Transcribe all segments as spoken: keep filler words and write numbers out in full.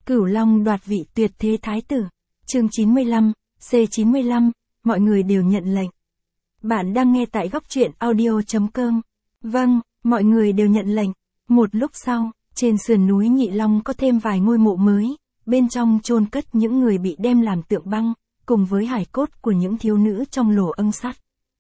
Cửu Long đoạt vị tuyệt thế thái tử. Chương chín mươi lăm, C chín mươi lăm, mọi người đều nhận lệnh. Bạn đang nghe tại góc truyện audio chấm com. Vâng, mọi người đều nhận lệnh. Một lúc sau, trên sườn núi Nhị Long có thêm vài ngôi mộ mới, bên trong chôn cất những người bị đem làm tượng băng, cùng với hài cốt của những thiếu nữ trong lỗ âng sắt.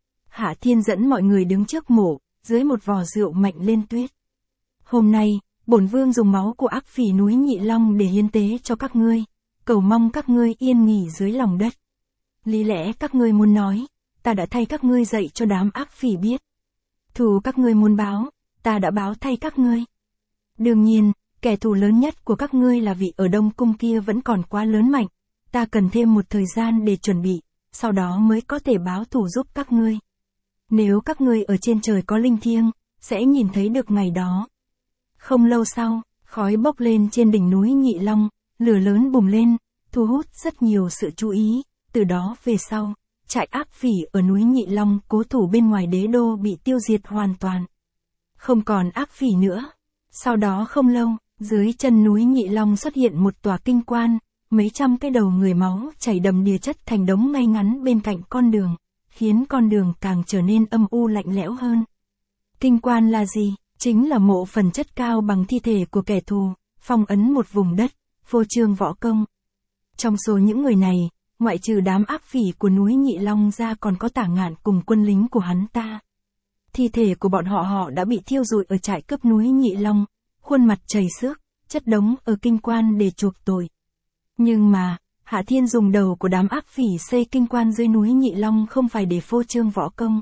Hạ Thiên dẫn mọi người đứng trước mộ, dưới một vò rượu mạnh lên tuyết. Hôm nay, bổn vương dùng máu của ác phỉ núi Nhị Long để hiến tế cho các ngươi, cầu mong các ngươi yên nghỉ dưới lòng đất. Lý lẽ các ngươi muốn nói, ta đã thay các ngươi dạy cho đám ác phỉ biết. Thù các ngươi muốn báo, ta đã báo thay các ngươi. Đương nhiên, kẻ thù lớn nhất của các ngươi là vị ở Đông Cung kia vẫn còn quá lớn mạnh, ta cần thêm một thời gian để chuẩn bị, sau đó mới có thể báo thù giúp các ngươi. Nếu các ngươi ở trên trời có linh thiêng, sẽ nhìn thấy được ngày đó. Không lâu sau, khói bốc lên trên đỉnh núi Nhị Long, lửa lớn bùng lên, thu hút rất nhiều sự chú ý, từ đó về sau, trại ác phỉ ở núi Nhị Long cố thủ bên ngoài đế đô bị tiêu diệt hoàn toàn. Không còn ác phỉ nữa. Sau đó không lâu, dưới chân núi Nhị Long xuất hiện một tòa kinh quan, mấy trăm cái đầu người máu chảy đầm đìa chất thành đống ngay ngắn bên cạnh con đường, khiến con đường càng trở nên âm u lạnh lẽo hơn. Kinh quan là gì? Chính là mộ phần chất cao bằng thi thể của kẻ thù, phong ấn một vùng đất, phô trương võ công. Trong số những người này, ngoại trừ đám ác phỉ của núi Nhị Long ra còn có Tả Ngạn cùng quân lính của hắn ta. Thi thể của bọn họ họ đã bị thiêu rụi ở trại cướp núi Nhị Long, khuôn mặt chảy xước, chất đống ở kinh quan để chuộc tội. Nhưng mà, Hạ Thiên dùng đầu của đám ác phỉ xây kinh quan dưới núi Nhị Long không phải để phô trương võ công,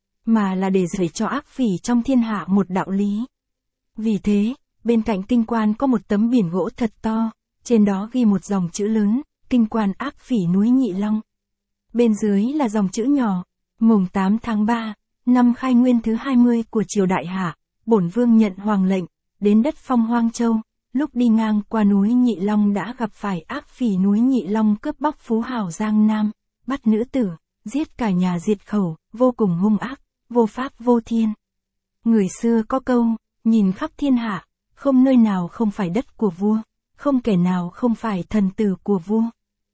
mà là để dạy cho ác phỉ trong thiên hạ một đạo lý. Vì thế, bên cạnh kinh quan có một tấm biển gỗ thật to, trên đó ghi một dòng chữ lớn, kinh quan ác phỉ núi Nhị Long. Bên dưới là dòng chữ nhỏ, mùng tám tháng ba, năm khai nguyên thứ hai mươi của triều Đại Hạ, bổn vương nhận hoàng lệnh, đến đất Phong Hoang Châu, lúc đi ngang qua núi Nhị Long đã gặp phải ác phỉ núi Nhị Long cướp bóc phú hào Giang Nam, bắt nữ tử, giết cả nhà diệt khẩu, vô cùng hung ác, vô pháp vô thiên. Người xưa có câu, nhìn khắp thiên hạ, không nơi nào không phải đất của vua, không kẻ nào không phải thần tử của vua.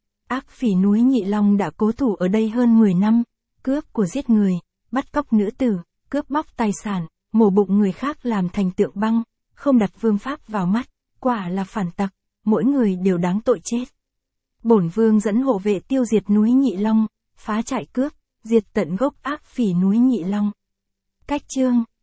Ác phỉ núi Nhị Long đã cố thủ ở đây hơn mười năm, cướp của giết người, bắt cóc nữ tử, cướp bóc tài sản, mổ bụng người khác làm thành tượng băng, không đặt vương pháp vào mắt, quả là phản tặc, mỗi người đều đáng tội chết. Bổn vương dẫn hộ vệ tiêu diệt núi Nhị Long, phá trại cướp, diệt tận gốc ác phỉ núi Nhị Long. Cách chương